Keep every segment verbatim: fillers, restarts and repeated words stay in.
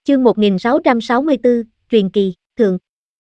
Chương một nghìn sáu trăm sáu mươi tư, truyền kỳ, thượng.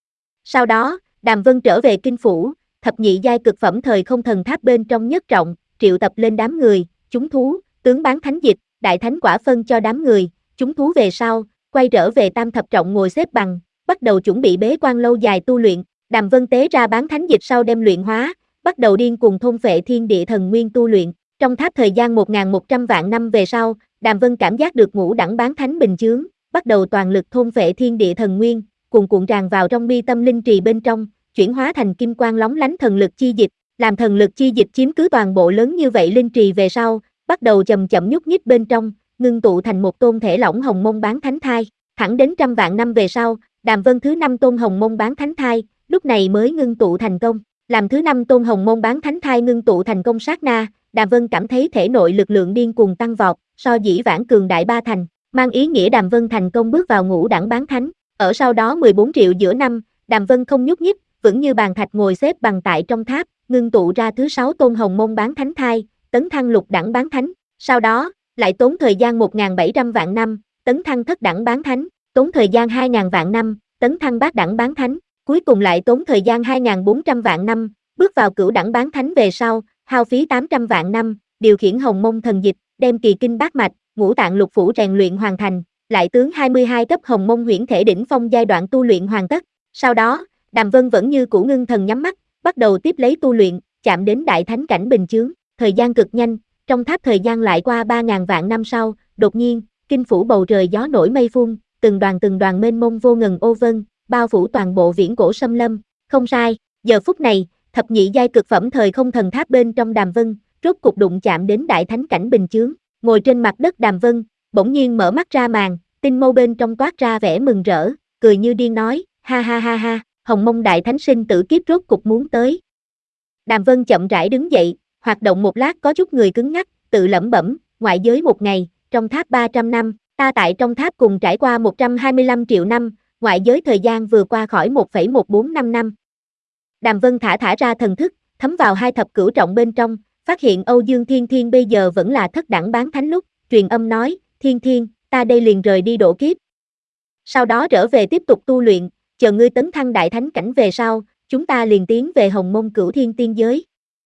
Sau đó, Đàm Vân trở về kinh phủ, thập nhị giai cực phẩm thời không thần tháp bên trong nhất trọng, triệu tập lên đám người, chúng thú, tướng bán thánh dịch, đại thánh quả phân cho đám người, chúng thú về sau, quay trở về tam thập trọng ngồi xếp bằng, bắt đầu chuẩn bị bế quan lâu dài tu luyện. Đàm Vân tế ra bán thánh dịch sau đem luyện hóa, bắt đầu điên cuồng thôn phệ thiên địa thần nguyên tu luyện. Trong tháp thời gian một nghìn một trăm vạn năm về sau, Đàm Vân cảm giác được ngũ đẳng bán thánh bình chướng, bắt đầu toàn lực thôn phệ thiên địa thần nguyên, cuồn cuộn tràn vào trong mi tâm linh trì bên trong, chuyển hóa thành kim quang lóng lánh thần lực chi dịch, làm thần lực chi dịch chiếm cứ toàn bộ lớn như vậy linh trì về sau, bắt đầu chậm chậm nhúc nhích bên trong, ngưng tụ thành một tôn thể lỏng hồng mông bán thánh thai, thẳng đến trăm vạn năm về sau, Đàm Vân thứ năm tôn hồng mông bán thánh thai, lúc này mới ngưng tụ thành công, làm thứ năm tôn hồng mông bán thánh thai ngưng tụ thành công sát na, Đàm Vân cảm thấy thể nội lực lượng điên cuồng tăng vọt, so dĩ vãng cường đại ba thành, mang ý nghĩa Đàm Vân thành công bước vào ngũ đẳng bán thánh. Ở sau đó mười bốn triệu giữa năm, Đàm Vân không nhúc nhích, vững như bàn thạch ngồi xếp bằng tại trong tháp, ngưng tụ ra thứ sáu tôn hồng mông bán thánh thai, tấn thăng lục đẳng bán thánh. Sau đó, lại tốn thời gian một nghìn bảy trăm vạn năm, tấn thăng thất đẳng bán thánh, tốn thời gian hai nghìn vạn năm, tấn thăng bát đẳng bán thánh, cuối cùng lại tốn thời gian hai nghìn bốn trăm vạn năm, bước vào cửu đẳng bán thánh về sau, hao phí tám trăm vạn năm, điều khiển hồng mông thần dịch, đem kỳ kinh bát mạch, ngũ tạng lục phủ rèn luyện hoàn thành, lại tướng hai mươi hai cấp hồng mông huyễn thể đỉnh phong giai đoạn tu luyện hoàn tất. Sau đó, Đàm Vân vẫn như cũ ngưng thần nhắm mắt, bắt đầu tiếp lấy tu luyện, chạm đến đại thánh cảnh bình chướng, thời gian cực nhanh, trong tháp thời gian lại qua ba nghìn vạn năm sau, đột nhiên, kinh phủ bầu trời gió nổi mây phun, từng đoàn từng đoàn mênh mông vô ngần ô vân, bao phủ toàn bộ viễn cổ xâm lâm, không sai, giờ phút này, thập nhị giai cực phẩm thời không thần tháp bên trong Đàm Vân, rốt cục đụng chạm đến đại thánh cảnh bình chướng, ngồi trên mặt đất Đàm Vân, bỗng nhiên mở mắt ra màn, tinh mâu bên trong toát ra vẻ mừng rỡ, cười như điên nói, ha ha ha ha, hồng mông đại thánh sinh tử kiếp rốt cục muốn tới. Đàm Vân chậm rãi đứng dậy, hoạt động một lát có chút người cứng ngắc, tự lẩm bẩm, ngoại giới một ngày, trong tháp ba trăm năm, ta tại trong tháp cùng trải qua một trăm hai mươi lăm triệu năm, ngoại giới thời gian vừa qua khỏi một phẩy một bốn năm năm. Đàm Vân thả thả ra thần thức, thấm vào hai thập cửu trọng bên trong, phát hiện Âu Dương Thiên Thiên bây giờ vẫn là thất đẳng bán thánh lúc, truyền âm nói, Thiên Thiên, ta đây liền rời đi độ kiếp. Sau đó trở về tiếp tục tu luyện, chờ ngươi tấn thăng đại thánh cảnh về sau, chúng ta liền tiến về hồng mông cửu thiên tiên giới.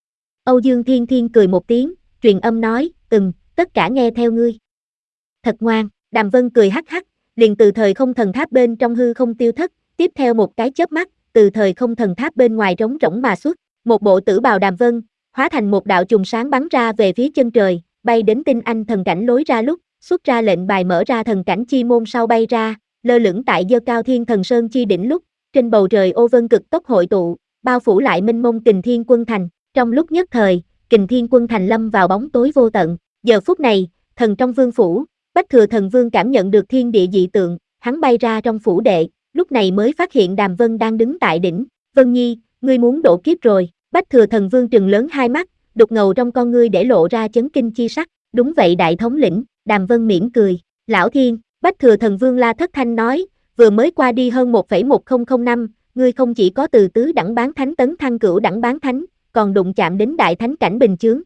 Âu Dương Thiên Thiên cười một tiếng, truyền âm nói, ừm, tất cả nghe theo ngươi. Thật ngoan, Đàm Vân cười hắc hắc, liền từ thời không thần tháp bên trong hư không tiêu thất, tiếp theo một cái chớp mắt, từ thời không thần tháp bên ngoài trống rỗng mà xuất, một bộ tử bào Đàm Vân, hóa thành một đạo chùm sáng bắn ra về phía chân trời, bay đến tinh anh thần cảnh lối ra lúc, xuất ra lệnh bài mở ra thần cảnh chi môn sau bay ra, lơ lửng tại dơ cao thiên thần sơn chi đỉnh lúc, trên bầu trời ô vân cực tốc hội tụ, bao phủ lại mênh mông Kình Thiên Quân Thành, trong lúc nhất thời, Kình Thiên Quân Thành lâm vào bóng tối vô tận, giờ phút này, thần trong vương phủ, Bách Thừa Thần Vương cảm nhận được thiên địa dị tượng, hắn bay ra trong phủ đệ, lúc này mới phát hiện Đàm Vân đang đứng tại đỉnh, Vân Nhi, ngươi muốn độ kiếp rồi, Bách Thừa Thần Vương trừng lớn hai mắt, đục ngầu trong con ngươi để lộ ra chấn kinh chi sắc, đúng vậy đại thống lĩnh, Đàm Vân mỉm cười, lão thiên, Bách Thừa Thần Vương la thất thanh nói, vừa mới qua đi hơn một phẩy một nghìn năm, ngươi không chỉ có từ tứ đẳng bán thánh tấn thăng cửu đẳng bán thánh, còn đụng chạm đến đại thánh cảnh bình chướng.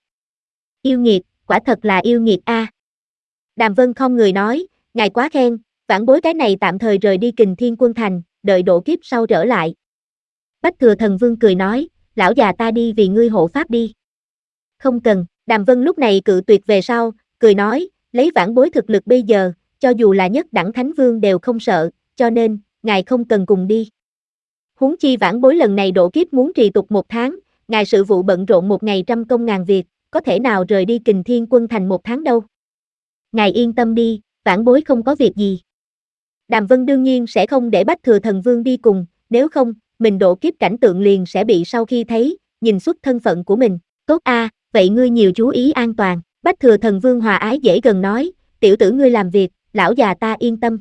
Yêu nghiệt, quả thật là yêu nghiệt a. À. Đàm Vân không người nói, ngài quá khen, vãn bối cái này tạm thời rời đi Kình Thiên Quân Thành, đợi độ kiếp sau trở lại. Bách Thừa Thần Vương cười nói, lão già ta đi vì ngươi hộ pháp đi. Không cần, Đàm Vân lúc này cự tuyệt về sau, cười nói, lấy vãn bối thực lực bây giờ, cho dù là nhất đẳng thánh vương đều không sợ, cho nên, ngài không cần cùng đi. Huống chi vãn bối lần này độ kiếp muốn trì tục một tháng, ngài sự vụ bận rộn một ngày trăm công ngàn việc, có thể nào rời đi Kình Thiên Quân Thành một tháng đâu. Ngài yên tâm đi, vãn bối không có việc gì. Đàm Vân đương nhiên sẽ không để Bách Thừa Thần Vương đi cùng, nếu không, mình độ kiếp cảnh tượng liền sẽ bị sau khi thấy, nhìn xuất thân phận của mình. Tốt a, à, vậy ngươi nhiều chú ý an toàn. Bách Thừa Thần Vương hòa ái dễ gần nói, tiểu tử ngươi làm việc, lão già ta yên tâm.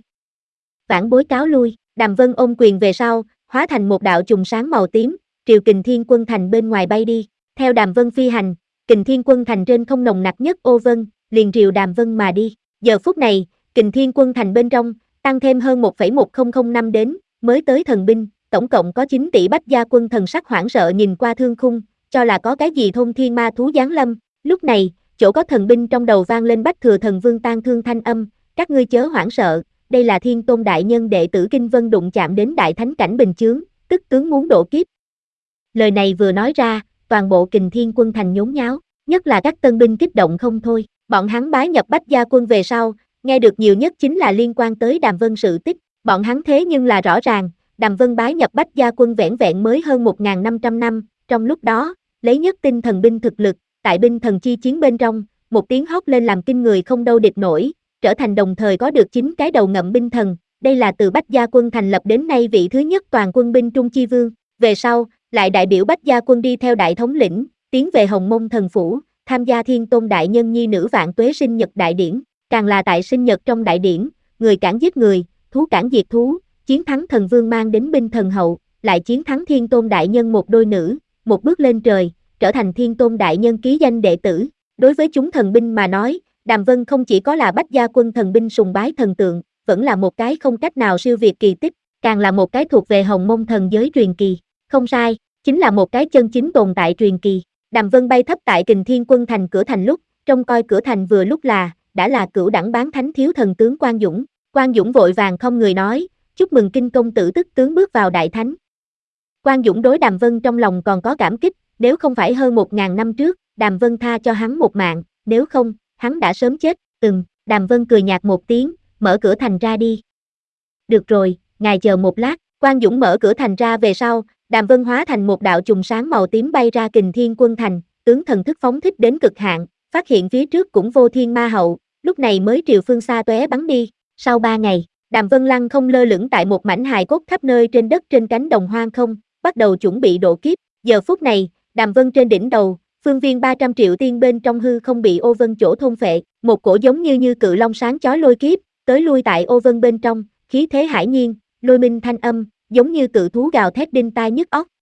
Vãn bối cáo lui, Đàm Vân ôm quyền về sau, hóa thành một đạo chùm sáng màu tím, triều Kình Thiên Quân Thành bên ngoài bay đi. Theo Đàm Vân phi hành, Kình Thiên Quân Thành trên không nồng nặc nhất ô vân, liền triều Đàm Vân mà đi. Giờ phút này, Kình Thiên Quân Thành bên trong, tăng thêm hơn một phẩy một nghìn năm đến, mới tới thần binh, tổng cộng có chín tỷ bách gia quân thần sắc hoảng sợ nhìn qua thương khung, cho là có cái gì thôn thiên ma thú giáng lâm. Lúc này, chỗ có thần binh trong đầu vang lên Bách Thừa Thần Vương tan thương thanh âm, các ngươi chớ hoảng sợ, đây là Thiên Tôn đại nhân đệ tử Kinh Vân đụng chạm đến đại thánh cảnh bình chướng, tức tướng muốn độ kiếp. Lời này vừa nói ra, toàn bộ Kình Thiên quân thành nhốn nháo, nhất là các tân binh kích động không thôi, bọn hắn bái nhập Bách Gia quân về sau, nghe được nhiều nhất chính là liên quan tới Đàm Vân sự tích, bọn hắn thế nhưng là rõ ràng, Đàm Vân bái nhập Bách Gia quân vẻn vẹn mới hơn một nghìn năm trăm năm, trong lúc đó, lấy nhất tinh thần binh thực lực, tại binh thần chi chiến bên trong, một tiếng hót lên làm kinh người không đâu địch nổi, trở thành đồng thời có được chín cái đầu ngậm binh thần, đây là từ Bách Gia quân thành lập đến nay vị thứ nhất toàn quân binh trung chi vương, về sau, lại đại biểu Bách Gia quân đi theo đại thống lĩnh, tiến về Hồng Mông thần phủ, tham gia Thiên Tôn đại nhân nhi nữ vạn tuế sinh nhật đại điển, càng là tại sinh nhật trong đại điển, người cản giết người, thú cản diệt thú, chiến thắng thần vương mang đến binh thần hậu, lại chiến thắng Thiên Tôn đại nhân một đôi nữ, một bước lên trời, trở thành Thiên Tôn đại nhân ký danh đệ tử. Đối với chúng thần binh mà nói, Đàm Vân không chỉ có là Bách Gia quân thần binh sùng bái thần tượng, vẫn là một cái không cách nào siêu việt kỳ tích, càng là một cái thuộc về Hồng Mông thần giới truyền kỳ. Không sai, chính là một cái chân chính tồn tại truyền kỳ. Đàm Vân bay thấp tại Kình Thiên quân thành cửa thành lúc, trông coi cửa thành vừa lúc là, đã là cửu đẳng bán thánh thiếu thần tướng Quang Dũng. Quang Dũng vội vàng không người nói, chúc mừng Kinh công tử tức tướng bước vào đại thánh. Quang Dũng đối Đàm Vân trong lòng còn có cảm kích, nếu không phải hơn một ngàn năm trước, Đàm Vân tha cho hắn một mạng, nếu không, hắn đã sớm chết. Ừm, Đàm Vân cười nhạt một tiếng, mở cửa thành ra đi. Được rồi, ngài chờ một lát. Quang Dũng mở cửa thành ra về sau, Đàm Vân hóa thành một đạo chùm sáng màu tím bay ra Kình Thiên quân thành, tướng thần thức phóng thích đến cực hạn, phát hiện phía trước cũng vô thiên ma hậu, lúc này mới triều phương xa tóe bắn đi. Sau ba ngày, Đàm Vân lăng không lơ lửng tại một mảnh hài cốt khắp nơi trên đất trên cánh đồng hoang không, bắt đầu chuẩn bị độ kiếp. Giờ phút này, Đàm Vân trên đỉnh đầu, phương viên ba trăm triệu tiên bên trong hư không bị ô vân chỗ thôn phệ, một cổ giống như như cự long sáng chói lôi kiếp, tới lui tại ô vân bên trong, khí thế hải nhiên, lôi minh thanh âm, giống như cự thú gào thét đinh tai nhức óc,